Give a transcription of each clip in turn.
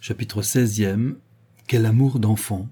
Chapitre 16e. Quel amour d'enfant.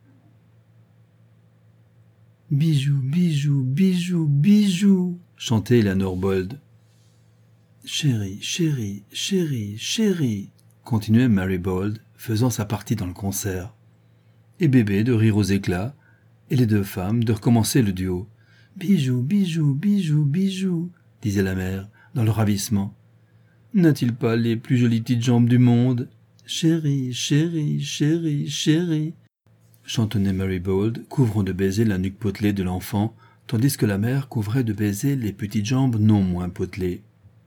Bijou, bijou, bijou, bijou, chantait Eleanor Bold. Chérie, chérie, chérie, chérie, continuait Mary Bold, faisant sa partie dans le concert. Et bébé de rire aux éclats, et les deux femmes de recommencer le duo. Bijou, bijou, bijou, bijou, disait la mère, dans le ravissement. N'a-t-il pas les plus jolies petites jambes du monde? Chérie, chérie, chérie, chérie, chantonnait Mary Bold, couvrant de baisers la nuque potelée de l'enfant, tandis que la mère couvrait de baisers les petites jambes non moins potelées.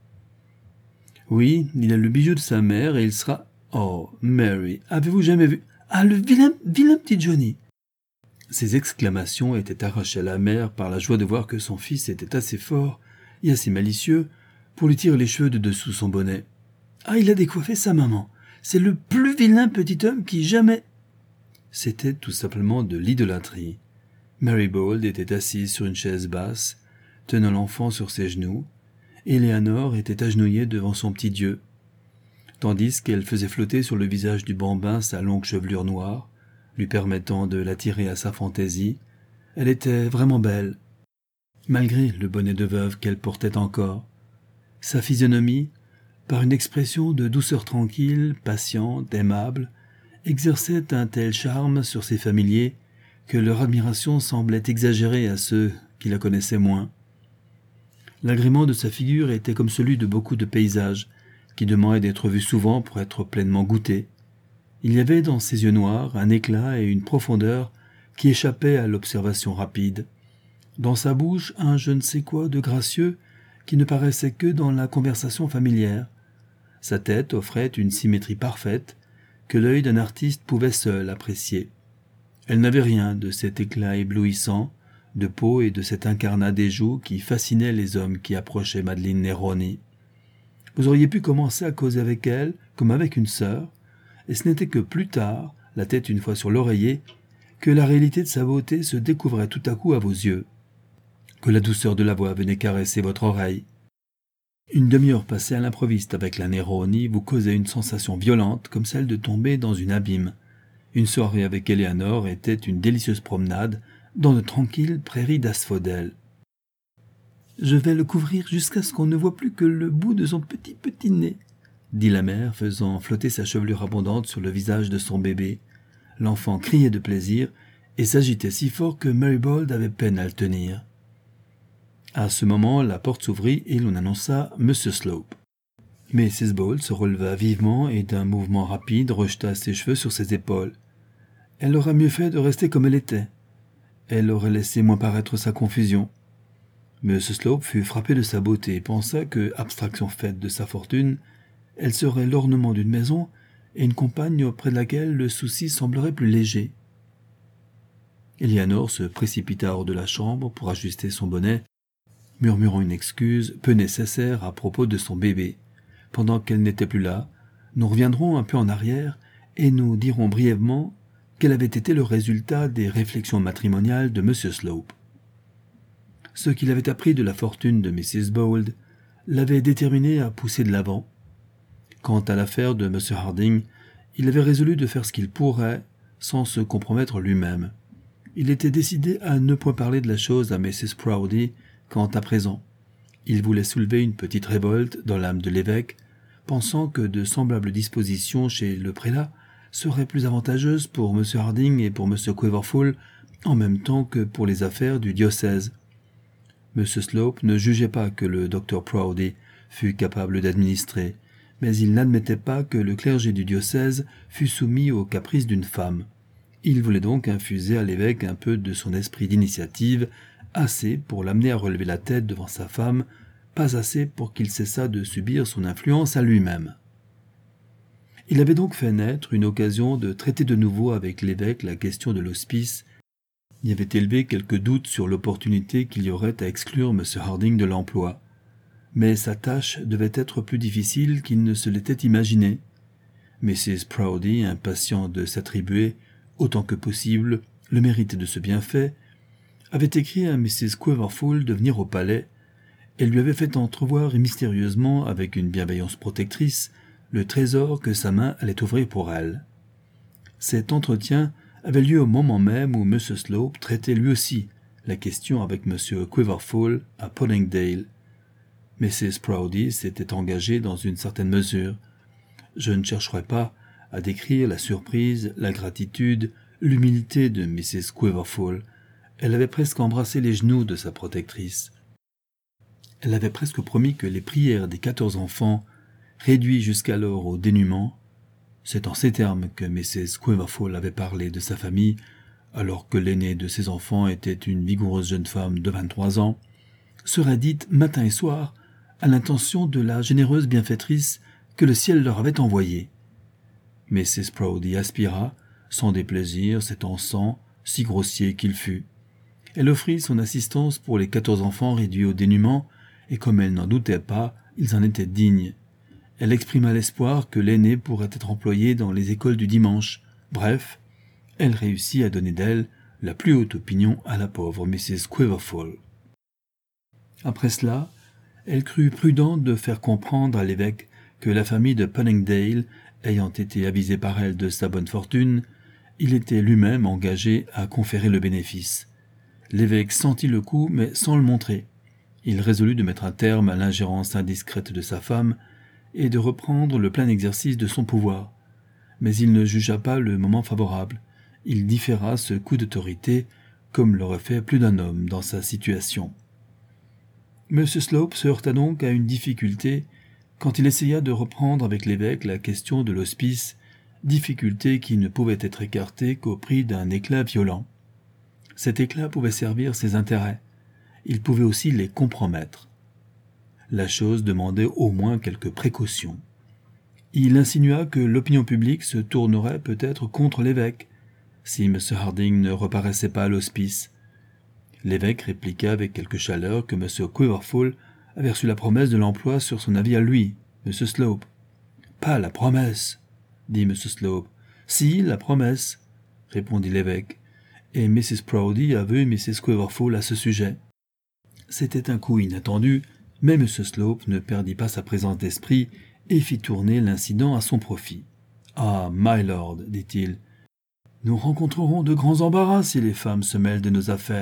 Oui, il a le bijou de sa mère et il sera... Oh, Mary, avez-vous jamais vu... Ah, le vilain petit Johnny! Ces exclamations étaient arrachées à la mère par la joie de voir que son fils était assez fort et assez malicieux pour lui tirer les cheveux de dessous son bonnet. Ah, il a décoiffé sa maman. C'est le plus vilain petit homme qui jamais... C'était tout simplement de l'idolâtrie. Mary Bold était assise sur une chaise basse, tenant l'enfant sur ses genoux, et Eleanor était agenouillée devant son petit Dieu, tandis qu'elle faisait flotter sur le visage du bambin sa longue chevelure noire, lui permettant de l'attirer à sa fantaisie. Elle était vraiment belle, malgré le bonnet de veuve qu'elle portait encore. Sa physionomie, par une expression de douceur tranquille, patiente, aimable, exerçait un tel charme sur ses familiers que leur admiration semblait exagérée à ceux qui la connaissaient moins. L'agrément de sa figure était comme celui de beaucoup de paysages, qui demandent d'être vus souvent pour être pleinement goûtés. Il y avait dans ses yeux noirs un éclat et une profondeur qui échappaient à l'observation rapide. Dans sa bouche, un je ne sais quoi de gracieux qui ne paraissait que dans la conversation familière. Sa tête offrait une symétrie parfaite que l'œil d'un artiste pouvait seul apprécier. Elle n'avait rien de cet éclat éblouissant de peau et de cet incarnat des joues qui fascinait les hommes qui approchaient Madeleine Neroni. Vous auriez pu commencer à causer avec elle comme avec une sœur, et ce n'était que plus tard, la tête une fois sur l'oreiller, que la réalité de sa beauté se découvrait tout à coup à vos yeux, que la douceur de la voix venait caresser votre oreille. Une demi-heure passée à l'improviste avec la Neroni vous causait une sensation violente comme celle de tomber dans une abîme. Une soirée avec Eleanor était une délicieuse promenade dans de tranquilles prairies d'asphodèles. « Je vais le couvrir jusqu'à ce qu'on ne voie plus que le bout de son petit nez, » dit la mère, faisant flotter sa chevelure abondante sur le visage de son bébé. L'enfant criait de plaisir et s'agitait si fort que Mary Bold avait peine à le tenir. À ce moment, la porte s'ouvrit et l'on annonça M. Slope. Mrs. Bold se releva vivement et d'un mouvement rapide rejeta ses cheveux sur ses épaules. Elle aurait mieux fait de rester comme elle était. Elle aurait laissé moins paraître sa confusion. M. Slope fut frappé de sa beauté et pensa que, abstraction faite de sa fortune, elle serait l'ornement d'une maison et une compagne auprès de laquelle le souci semblerait plus léger. Eleanor se précipita hors de la chambre pour ajuster son bonnet, murmurant une excuse peu nécessaire à propos de son bébé. Pendant qu'elle n'était plus là, nous reviendrons un peu en arrière et nous dirons brièvement quel avait été le résultat des réflexions matrimoniales de M. Slope. Ce qu'il avait appris de la fortune de Mrs. Bold l'avait déterminé à pousser de l'avant. Quant à l'affaire de M. Harding, il avait résolu de faire ce qu'il pourrait sans se compromettre lui-même. Il était décidé à ne point parler de la chose à Mrs. Proudie quant à présent. Il voulait soulever une petite révolte dans l'âme de l'évêque, pensant que de semblables dispositions chez le prélat seraient plus avantageuses pour M. Harding et pour M. Quiverful en même temps que pour les affaires du diocèse. M. Slope ne jugeait pas que le docteur Proudie fût capable d'administrer, mais il n'admettait pas que le clergé du diocèse fût soumis aux caprices d'une femme. Il voulait donc infuser à l'évêque un peu de son esprit d'initiative, assez pour l'amener à relever la tête devant sa femme, pas assez pour qu'il cessât de subir son influence à lui-même. Il avait donc fait naître une occasion de traiter de nouveau avec l'évêque la question de l'hospice, y avait élevé quelques doutes sur l'opportunité qu'il y aurait à exclure M. Harding de l'emploi. Mais sa tâche devait être plus difficile qu'il ne se l'était imaginé. Mrs. Proudie, impatiente de s'attribuer, autant que possible, le mérite de ce bienfait, avait écrit à Mrs. Quiverful de venir au palais, et lui avait fait entrevoir mystérieusement, avec une bienveillance protectrice, le trésor que sa main allait ouvrir pour elle. Cet entretien avait lieu au moment même où M. Slope traitait lui aussi la question avec M. Quiverful à Puddingdale. Mrs. Proudie s'était engagée dans une certaine mesure. Je ne chercherai pas à décrire la surprise, la gratitude, l'humilité de Mrs. Quiverful. Elle avait presque embrassé les genoux de sa protectrice. Elle avait presque promis que les prières des 14 enfants, réduits jusqu'alors au dénuement, c'est en ces termes que Mrs. Quiverful avait parlé de sa famille, alors que l'aînée de ses enfants était une vigoureuse jeune femme de 23 ans, seraient dites matin et soir à l'intention de la généreuse bienfaitrice que le ciel leur avait envoyée. Mrs. Proudie aspira, sans déplaisir, cet encens, si grossier qu'il fût. Elle offrit son assistance pour les 14 enfants réduits au dénuement, et comme elle n'en doutait pas, ils en étaient dignes. Elle exprima l'espoir que l'aîné pourrait être employé dans les écoles du dimanche. Bref, elle réussit à donner d'elle la plus haute opinion à la pauvre Mrs. Quiverful. Après cela, elle crut prudent de faire comprendre à l'évêque que la famille de Puddingdale, ayant été avisée par elle de sa bonne fortune, il était lui-même engagé à conférer le bénéfice. L'évêque sentit le coup, mais sans le montrer. Il résolut de mettre un terme à l'ingérence indiscrète de sa femme et de reprendre le plein exercice de son pouvoir. Mais il ne jugea pas le moment favorable. Il différa ce coup d'autorité, comme l'aurait fait plus d'un homme dans sa situation. M. Slope se heurta donc à une difficulté quand il essaya de reprendre avec l'évêque la question de l'hospice, difficulté qui ne pouvait être écartée qu'au prix d'un éclat violent. Cet éclat pouvait servir ses intérêts. Il pouvait aussi les compromettre. La chose demandait au moins quelques précautions. Il insinua que l'opinion publique se tournerait peut-être contre l'évêque, si M. Harding ne reparaissait pas à l'hospice. L'évêque répliqua avec quelque chaleur que M. Quiverful avait reçu la promesse de l'emploi sur son avis à lui, M. Slope. « Pas la promesse, » dit M. Slope. « Si, la promesse, » répondit l'évêque, et Mrs. Proudie a vu Mrs. Quiverful à ce sujet. C'était un coup inattendu, mais M. Slope ne perdit pas sa présence d'esprit et fit tourner l'incident à son profit. « Ah, my lord, dit-il, nous rencontrerons de grands embarras si les femmes se mêlent de nos affaires. »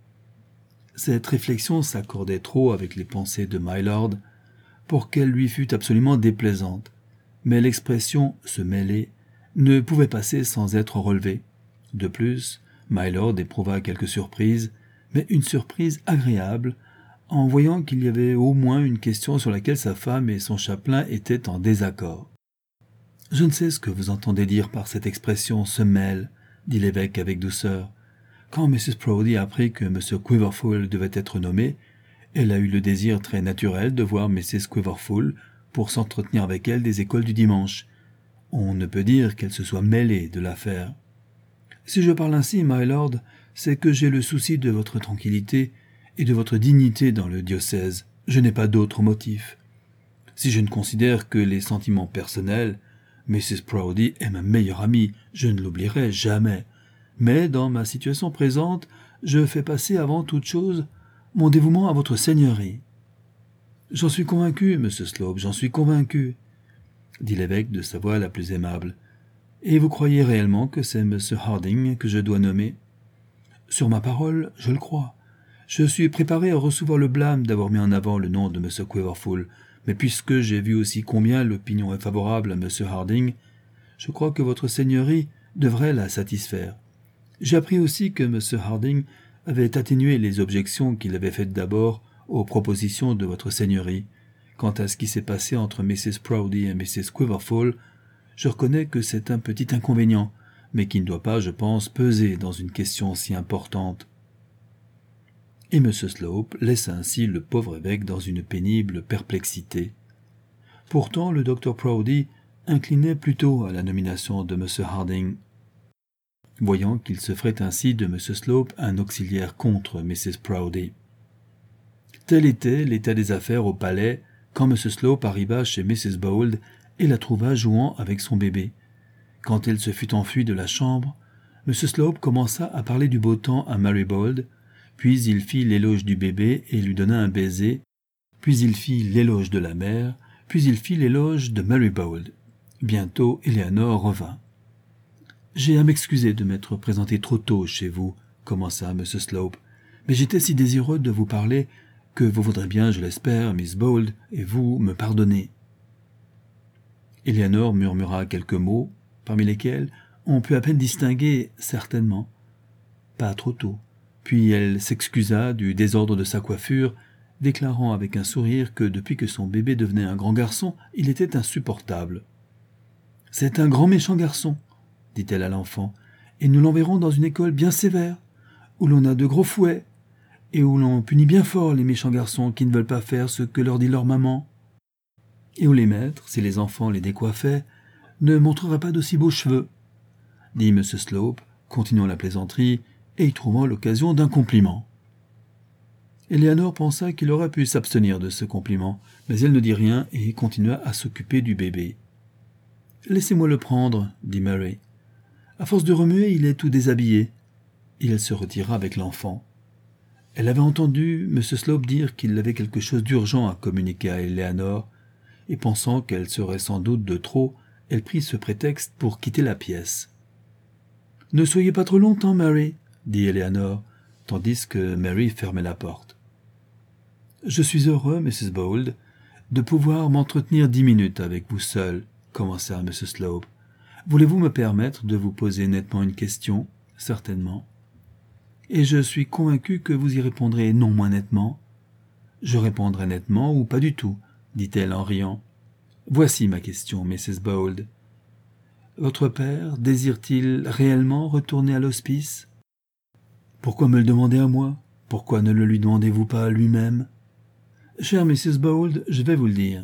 Cette réflexion s'accordait trop avec les pensées de my lord pour qu'elle lui fût absolument déplaisante, mais l'expression « se mêler » ne pouvait passer sans être relevée. De plus, my lord éprouva quelque surprise, mais une surprise agréable, en voyant qu'il y avait au moins une question sur laquelle sa femme et son chapelain étaient en désaccord. « Je ne sais ce que vous entendez dire par cette expression « se mêle », dit l'évêque avec douceur. Quand Mrs. Proudie apprit que M. Quiverful devait être nommé, elle a eu le désir très naturel de voir Mrs. Quiverful pour s'entretenir avec elle des écoles du dimanche. On ne peut dire qu'elle se soit mêlée de l'affaire. Si je parle ainsi, my lord, c'est que j'ai le souci de votre tranquillité et de votre dignité dans le diocèse. Je n'ai pas d'autre motif. Si je ne considère que les sentiments personnels, Mrs. Proudie est ma meilleure amie, je ne l'oublierai jamais. Mais dans ma situation présente, je fais passer avant toute chose mon dévouement à votre seigneurie. »« J'en suis convaincu, M. Slope, j'en suis convaincu, » dit l'évêque de sa voix la plus aimable. « Et vous croyez réellement que c'est M. Harding que je dois nommer ? » ?»« Sur ma parole, je le crois. Je suis préparé à recevoir le blâme d'avoir mis en avant le nom de M. Quiverful, mais puisque j'ai vu aussi combien l'opinion est favorable à M. Harding, je crois que votre seigneurie devrait la satisfaire. J'ai appris aussi que M. Harding avait atténué les objections qu'il avait faites d'abord aux propositions de votre seigneurie. Quant à ce qui s'est passé entre Mrs. Proudie et Mrs. Quiverful, je reconnais que c'est un petit inconvénient, mais qui ne doit pas, je pense, peser dans une question si importante. » Et M. Slope laissa ainsi le pauvre évêque dans une pénible perplexité. Pourtant, le docteur Proudie inclinait plutôt à la nomination de M. Harding. Voyant qu'il se ferait ainsi de M. Slope un auxiliaire contre Mrs. Proudie. Tel était l'état des affaires au palais quand M. Slope arriva chez Mrs. Bold et la trouva jouant avec son bébé. Quand elle se fut enfuie de la chambre, M. Slope commença à parler du beau temps à Mary Bold, puis il fit l'éloge du bébé et lui donna un baiser, puis il fit l'éloge de la mère, puis il fit l'éloge de Mary Bold. Bientôt, Eleanor revint. « J'ai à m'excuser de m'être présenté trop tôt chez vous, » commença M. Slope, « mais j'étais si désireux de vous parler que vous voudrez bien, je l'espère, Miss Bold, et vous me pardonner. » Eleanor murmura quelques mots, parmi lesquels on put à peine distinguer « certainement », pas trop tôt. Puis elle s'excusa du désordre de sa coiffure, déclarant avec un sourire que depuis que son bébé devenait un grand garçon, il était insupportable. « C'est un grand méchant garçon, » dit-elle à l'enfant, « et nous l'enverrons dans une école bien sévère, où l'on a de gros fouets, et où l'on punit bien fort les méchants garçons qui ne veulent pas faire ce que leur dit leur maman, et où les maîtres, si les enfants les décoiffaient, ne montreraient pas d'aussi beaux cheveux, » dit M. Slope, continuant la plaisanterie, et y trouvant l'occasion d'un compliment. Eleanor pensa qu'il aurait pu s'abstenir de ce compliment, mais elle ne dit rien et continua à s'occuper du bébé. « Laissez-moi le prendre, » dit Mary. « À force de remuer, il est tout déshabillé. » Et elle se retira avec l'enfant. Elle avait entendu M. Slope dire qu'il avait quelque chose d'urgent à communiquer à Eleanor, et pensant qu'elle serait sans doute de trop, elle prit ce prétexte pour quitter la pièce. « Ne soyez pas trop longtemps, Mary, » dit Eleanor, tandis que Mary fermait la porte. « Je suis heureux, Mrs. Bold, de pouvoir m'entretenir 10 minutes avec vous seule, » commença M. Slope. « Voulez-vous me permettre de vous poser nettement une question, certainement. Et je suis convaincu que vous y répondrez non moins nettement. Je répondrai nettement ou pas du tout, dit-elle en riant. Voici ma question, Mrs. Bold. Votre père désire-t-il réellement retourner à l'hospice? Pourquoi me le demander à moi? Pourquoi ne le lui demandez-vous pas à lui-même? Chère Mrs. Bold, je vais vous le dire.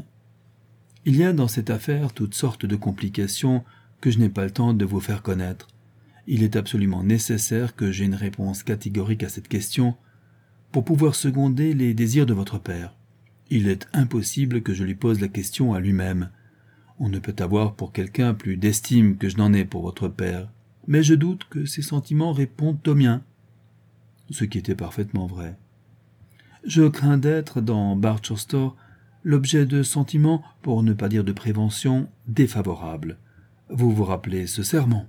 Il y a dans cette affaire toutes sortes de complications que je n'ai pas le temps de vous faire connaître. Il est absolument nécessaire que j'aie une réponse catégorique à cette question pour pouvoir seconder les désirs de votre père. Il est impossible que je lui pose la question à lui-même. On ne peut avoir pour quelqu'un plus d'estime que je n'en ai pour votre père, mais je doute que ses sentiments répondent aux miens. Ce qui était parfaitement vrai. Je crains d'être, dans Barchester, l'objet de sentiments, pour ne pas dire de préventions, défavorables. Vous vous rappelez ce serment?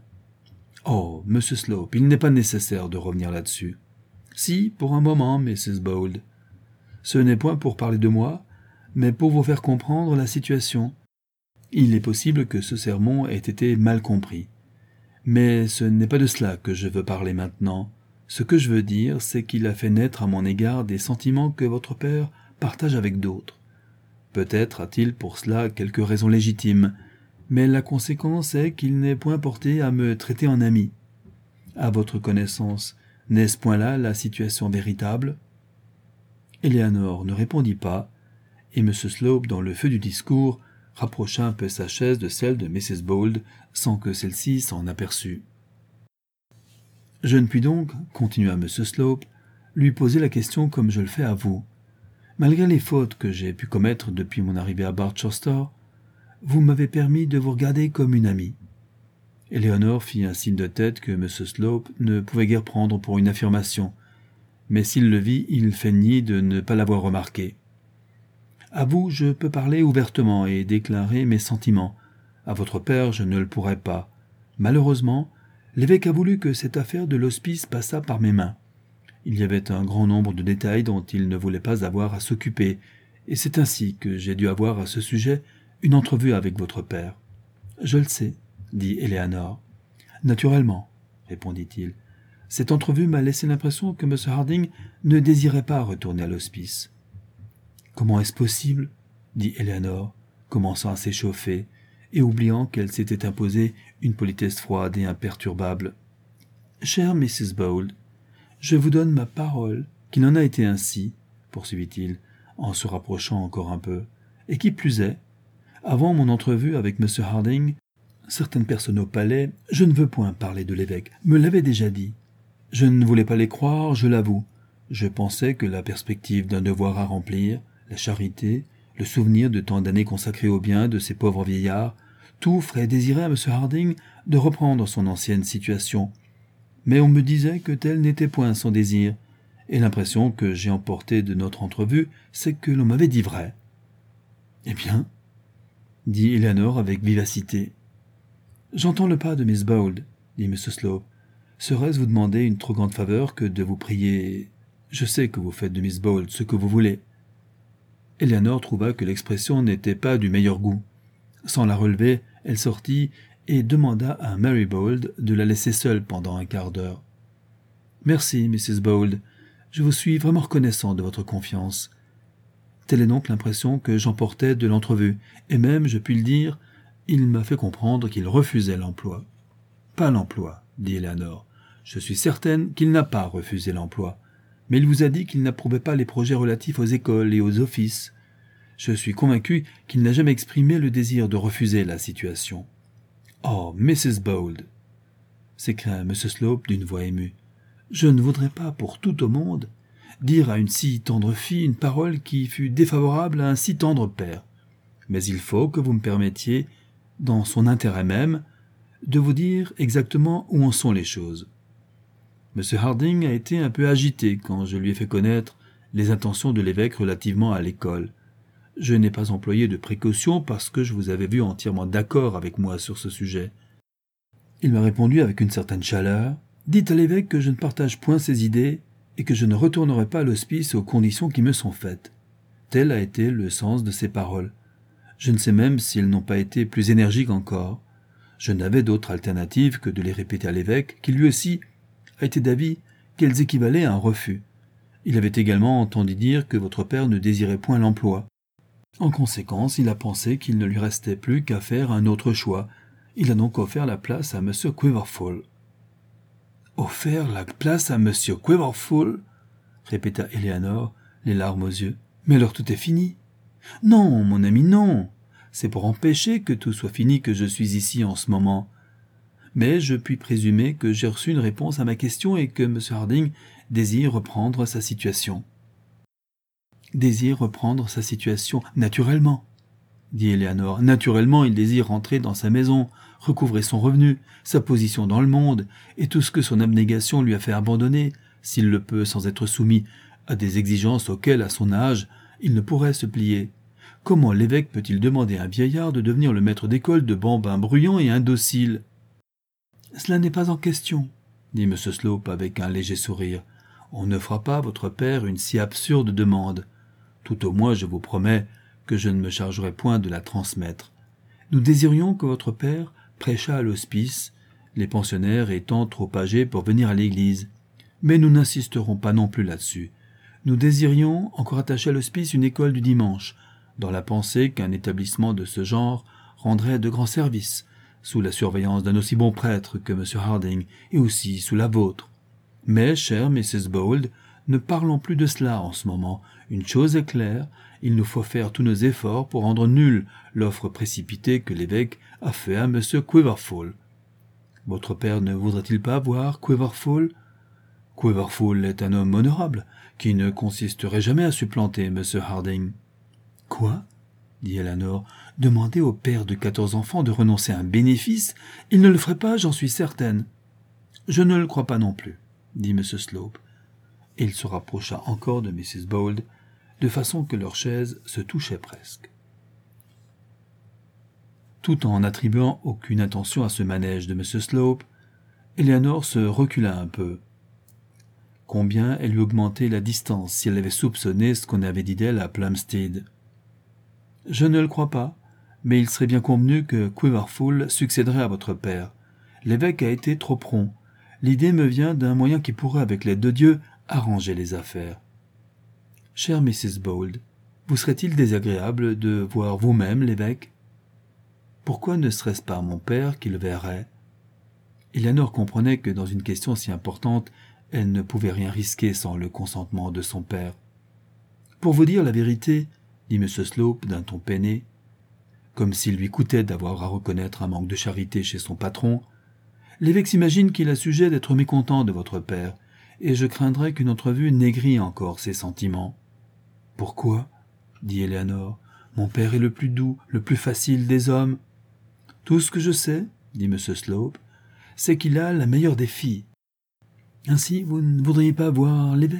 Oh, Monsieur Slope, il n'est pas nécessaire de revenir là-dessus. Si, pour un moment, Mrs. Bold. Ce n'est point pour parler de moi, mais pour vous faire comprendre la situation. Il est possible que ce sermon ait été mal compris. Mais ce n'est pas de cela que je veux parler maintenant. Ce que je veux dire, c'est qu'il a fait naître à mon égard des sentiments que votre père partage avec d'autres. Peut-être a-t-il pour cela quelques raisons légitimes, mais la conséquence est qu'il n'est point porté à me traiter en ami. À votre connaissance, n'est-ce point là la situation véritable? Eleanor ne répondit pas, et M. Slope, dans le feu du discours, rapprocha un peu sa chaise de celle de Mrs. Bold, sans que celle-ci s'en aperçût. « Je ne puis donc, continua M. Slope, lui poser la question comme je le fais à vous. Malgré les fautes que j'ai pu commettre depuis mon arrivée à Barchester, vous m'avez permis de vous regarder comme une amie. » Eleanor fit un signe de tête que M. Slope ne pouvait guère prendre pour une affirmation, mais s'il le vit, il feignit de ne pas l'avoir remarqué. « À vous, je peux parler ouvertement et déclarer mes sentiments. À votre père, je ne le pourrai pas. Malheureusement, l'évêque a voulu que cette affaire de l'hospice passât par mes mains. Il y avait un grand nombre de détails dont il ne voulait pas avoir à s'occuper, et c'est ainsi que j'ai dû avoir à ce sujet une entrevue avec votre père. »« Je le sais, » dit Eleanor. « Naturellement, » répondit-il. « Cette entrevue m'a laissé l'impression que M. Harding ne désirait pas retourner à l'hospice. »« Comment est-ce possible ?» dit Eleanor, commençant à s'échauffer, et oubliant qu'elle s'était imposée une politesse froide et imperturbable. « Chère Mrs. Bold, je vous donne ma parole qu'il en a été ainsi, » poursuivit-il, en se rapprochant encore un peu, « et qui plus est, avant mon entrevue avec M. Harding, certaines personnes au palais, je ne veux point parler de l'évêque, me l'avaient déjà dit. Je ne voulais pas les croire, je l'avoue. Je pensais que la perspective d'un devoir à remplir, la charité, le souvenir de tant d'années consacrées au bien de ces pauvres vieillards, tout ferait désirer à M. Harding de reprendre son ancienne situation. Mais on me disait que tel n'était point son désir, et l'impression que j'ai emportée de notre entrevue, c'est que l'on m'avait dit vrai. » « Eh bien, dit Eleanor avec vivacité. J'entends le pas de Miss Bold, dit M. Slope. Serait-ce vous demander une trop grande faveur que de vous prier? Je sais que vous faites de Miss Bold ce que vous voulez. Eleanor trouva que l'expression n'était pas du meilleur goût. Sans la relever, elle sortit et demanda à Mary Bold de la laisser seule pendant un quart d'heure. « Merci, Mrs. Bold. Je vous suis vraiment reconnaissant de votre confiance. » Telle est donc l'impression que j'emportais de l'entrevue, et même, je puis le dire, il m'a fait comprendre qu'il refusait l'emploi. « Pas l'emploi, » dit Eleanor. « Je suis certaine qu'il n'a pas refusé l'emploi. Mais il vous a dit qu'il n'approuvait pas les projets relatifs aux écoles et aux offices. Je suis convaincu qu'il n'a jamais exprimé le désir de refuser la situation. »« Oh, Mrs. Bold !» s'écria M. Slope d'une voix émue. « Je ne voudrais pas, pour tout au monde, dire à une si tendre fille une parole qui fût défavorable à un si tendre père. Mais il faut que vous me permettiez, dans son intérêt même, de vous dire exactement où en sont les choses. M. Harding a été un peu agité quand je lui ai fait connaître les intentions de l'évêque relativement à l'école. Je n'ai pas employé de précautions parce que je vous avais vu entièrement d'accord avec moi sur ce sujet. Il m'a répondu avec une certaine chaleur. « Dites à l'évêque que je ne partage point ses idées et que je ne retournerai pas à l'hospice aux conditions qui me sont faites. » Tel a été le sens de ses paroles. Je ne sais même s'ils n'ont pas été plus énergiques encore. Je n'avais d'autre alternative que de les répéter à l'évêque, qui lui aussi a été d'avis qu'elles équivalaient à un refus. Il avait également entendu dire que votre père ne désirait point l'emploi. En conséquence, il a pensé qu'il ne lui restait plus qu'à faire un autre choix. Il a donc offert la place à M. Quiverful. « Offert la place à M. Quiverful ?» répéta Eleanor, les larmes aux yeux. « Mais alors tout est fini. »« Non, mon ami, non. C'est pour empêcher que tout soit fini que je suis ici en ce moment. Mais je puis présumer que j'ai reçu une réponse à ma question et que M. Harding désire reprendre sa situation. »« Désire reprendre sa situation, naturellement, » dit Eleanor. « Naturellement, il désire rentrer dans sa maison, recouvrer son revenu, sa position dans le monde, et tout ce que son abnégation lui a fait abandonner, s'il le peut sans être soumis à des exigences auxquelles, à son âge, il ne pourrait se plier. Comment l'évêque peut-il demander à un vieillard de devenir le maître d'école de bambins bruyants et indociles ? » « Cela n'est pas en question, » dit M. Slope avec un léger sourire. « On ne fera pas à votre père une si absurde demande. Tout au moins, je vous promets que je ne me chargerai point de la transmettre. Nous désirions que votre père prêchât à l'hospice, les pensionnaires étant trop âgés pour venir à l'église. Mais nous n'insisterons pas non plus là-dessus. Nous désirions encore attacher à l'hospice une école du dimanche, dans la pensée qu'un établissement de ce genre rendrait de grands services, sous la surveillance d'un aussi bon prêtre que M. Harding, et aussi sous la vôtre. Mais, chère Mrs. Bold, ne parlons plus de cela en ce moment. Une chose est claire, il nous faut faire tous nos efforts pour rendre nulle l'offre précipitée que l'évêque a fait à M. Quiverful. Votre père ne voudrait-il pas voir Quiverful ? Quiverful est un homme honorable, qui ne consisterait jamais à supplanter M. Harding. »« Quoi ?» dit Eleanor. « Demander au père de 14 enfants de renoncer à un bénéfice, il ne le ferait pas, j'en suis certaine. »« Je ne le crois pas non plus, » dit M. Slope. Et il se rapprocha encore de Mrs. Bold, de façon que leurs chaises se touchaient presque. Tout en n'attribuant aucune intention à ce manège de M. Slope, Eleanor se recula un peu. Combien elle lui augmentait la distance si elle avait soupçonné ce qu'on avait dit d'elle à Plumstead. « Je ne le crois pas, mais il serait bien convenu que Quiverful succéderait à votre père. L'évêque a été trop prompt. L'idée me vient d'un moyen qui pourrait, avec l'aide de Dieu, arranger les affaires. Chère Mrs. Bold, vous serait-il désagréable de voir vous-même l'évêque ? Pourquoi ne serait-ce pas mon père qui le verrait ? » Eleanor comprenait que dans une question si importante, elle ne pouvait rien risquer sans le consentement de son père. « Pour vous dire la vérité, » dit M. Slope d'un ton peiné, comme s'il lui coûtait d'avoir à reconnaître un manque de charité chez son patron, « l'évêque s'imagine qu'il a sujet d'être mécontent de votre père, et je craindrais qu'une entrevue n'aigrit encore ses sentiments. »« Pourquoi ?» dit Eleanor. « Mon père est le plus doux, le plus facile des hommes. »« Tout ce que je sais, » dit M. Slope, « c'est qu'il a la meilleure des filles. Ainsi, vous ne voudriez pas voir l'évêque ?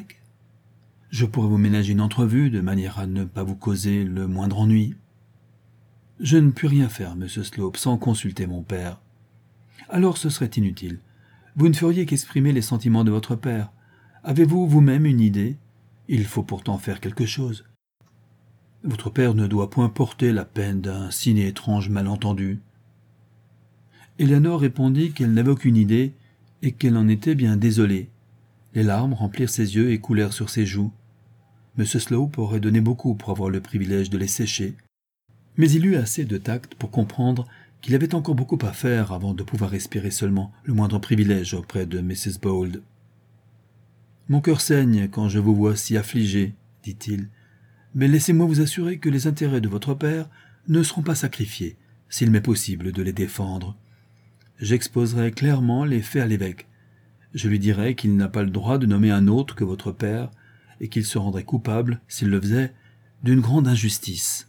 Je pourrais vous ménager une entrevue, de manière à ne pas vous causer le moindre ennui. »« Je ne puis rien faire, monsieur Slope, sans consulter mon père. Alors ce serait inutile. Vous ne feriez qu'exprimer les sentiments de votre père. Avez-vous vous-même une idée? Il faut pourtant faire quelque chose. Votre père ne doit point porter la peine d'un si étrange malentendu. Eleanor répondit qu'elle n'avait aucune idée et qu'elle en était bien désolée. Les larmes remplirent ses yeux et coulèrent sur ses joues. M. Slope aurait donné beaucoup pour avoir le privilège de les sécher, mais il eut assez de tact pour comprendre qu'il avait encore beaucoup à faire avant de pouvoir espérer seulement le moindre privilège auprès de Mrs. Bold. « Mon cœur saigne quand je vous vois si affligé, dit-il, mais laissez-moi vous assurer que les intérêts de votre père ne seront pas sacrifiés, s'il m'est possible de les défendre. J'exposerai clairement les faits à l'évêque. Je lui dirai qu'il n'a pas le droit de nommer un autre que votre père, et qu'il se rendrait coupable, s'il le faisait, d'une grande injustice.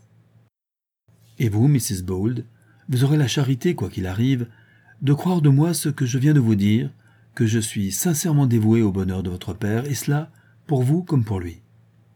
Et vous, Mrs. Bold, vous aurez la charité, quoi qu'il arrive, de croire de moi ce que je viens de vous dire, que je suis sincèrement dévoué au bonheur de votre père, et cela pour vous comme pour lui. »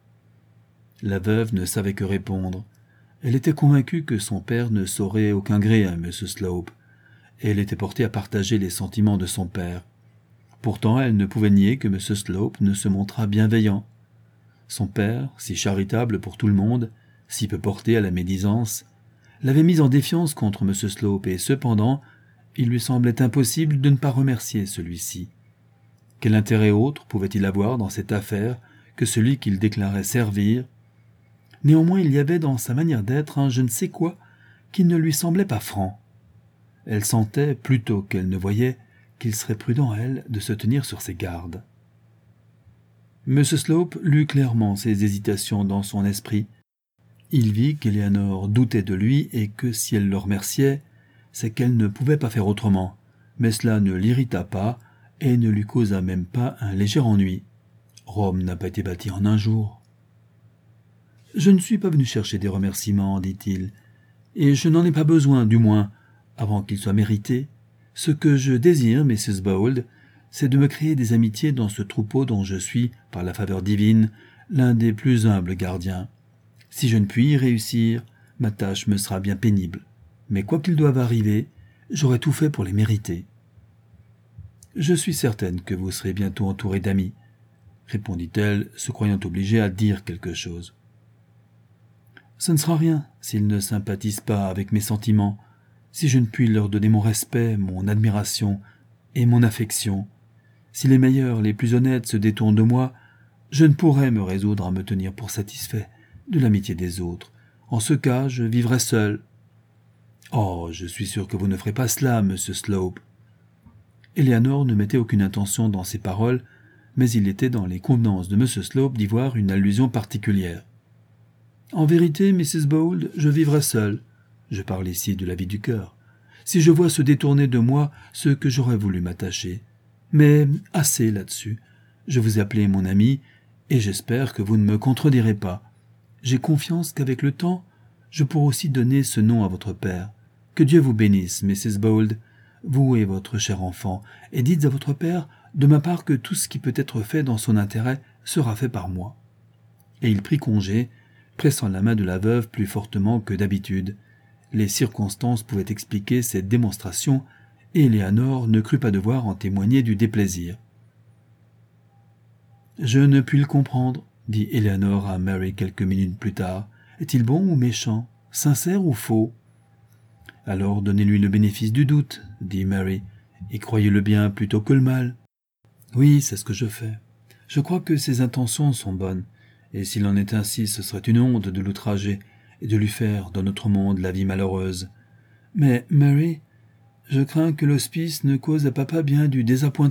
La veuve ne savait que répondre. Elle était convaincue que son père ne saurait aucun gré à M. Slope, et elle était portée à partager les sentiments de son père. Pourtant, elle ne pouvait nier que M. Slope ne se montrât bienveillant. Son père, si charitable pour tout le monde, si peu porté à la médisance, l'avait mise en défiance contre M. Slope, et cependant, il lui semblait impossible de ne pas remercier celui-ci. Quel intérêt autre pouvait-il avoir dans cette affaire que celui qu'il déclarait servir? Néanmoins, il y avait dans sa manière d'être un je ne sais quoi qui ne lui semblait pas franc. Elle sentait, plutôt qu'elle ne voyait, qu'il serait prudent à elle de se tenir sur ses gardes. M. Slope lut clairement ses hésitations dans son esprit. Il vit qu'Eleanor doutait de lui et que si elle le remerciait, c'est qu'elle ne pouvait pas faire autrement, mais cela ne l'irrita pas et ne lui causa même pas un léger ennui. Rome n'a pas été bâtie en un jour. « Je ne suis pas venu chercher des remerciements, dit-il, et je n'en ai pas besoin, du moins, avant qu'ils soient mérités. Ce que je désire, Mrs. Bold, c'est de me créer des amitiés dans ce troupeau dont je suis, par la faveur divine, l'un des plus humbles gardiens. Si je ne puis y réussir, ma tâche me sera bien pénible. Mais quoi qu'il doive arriver, j'aurai tout fait pour les mériter. »« Je suis certaine que vous serez bientôt entouré d'amis, » répondit-elle, se croyant obligée à dire quelque chose. « Ce ne sera rien s'ils ne sympathisent pas avec mes sentiments, si je ne puis leur donner mon respect, mon admiration et mon affection. Si les meilleurs, les plus honnêtes se détournent de moi, je ne pourrai me résoudre à me tenir pour satisfait de l'amitié des autres. En ce cas, je vivrai seul. »« Oh, je suis sûr que vous ne ferez pas cela, monsieur Slope. » Eleanor ne mettait aucune intention dans ces paroles, mais il était dans les convenances de M. Slope d'y voir une allusion particulière. « En vérité, Mrs. Bold, je vivrai seul. Je parle ici de la vie du cœur. Si je vois se détourner de moi ceux que j'aurais voulu m'attacher. Mais assez là-dessus. Je vous ai appelé mon ami, et j'espère que vous ne me contredirez pas. J'ai confiance qu'avec le temps, je pourrai aussi donner ce nom à votre père. Que Dieu vous bénisse, Mrs. Bold, vous et votre cher enfant, et dites à votre père de ma part que tout ce qui peut être fait dans son intérêt sera fait par moi. » Et il prit congé, pressant la main de la veuve plus fortement que d'habitude. Les circonstances pouvaient expliquer cette démonstration, et Eleanor ne crut pas devoir en témoigner du déplaisir. « Je ne puis le comprendre, » dit Eleanor à Mary quelques minutes plus tard. « Est-il bon ou méchant, sincère ou faux ?»« Alors donnez-lui le bénéfice du doute, » dit Mary, « et croyez-le bien plutôt que le mal. »« Oui, c'est ce que je fais. Je crois que ses intentions sont bonnes, et s'il en est ainsi, ce serait une honte de l'outrager et de lui faire, dans notre monde, la vie malheureuse. Mais, Mary, je crains que l'hospice ne cause à papa bien du désappointement. »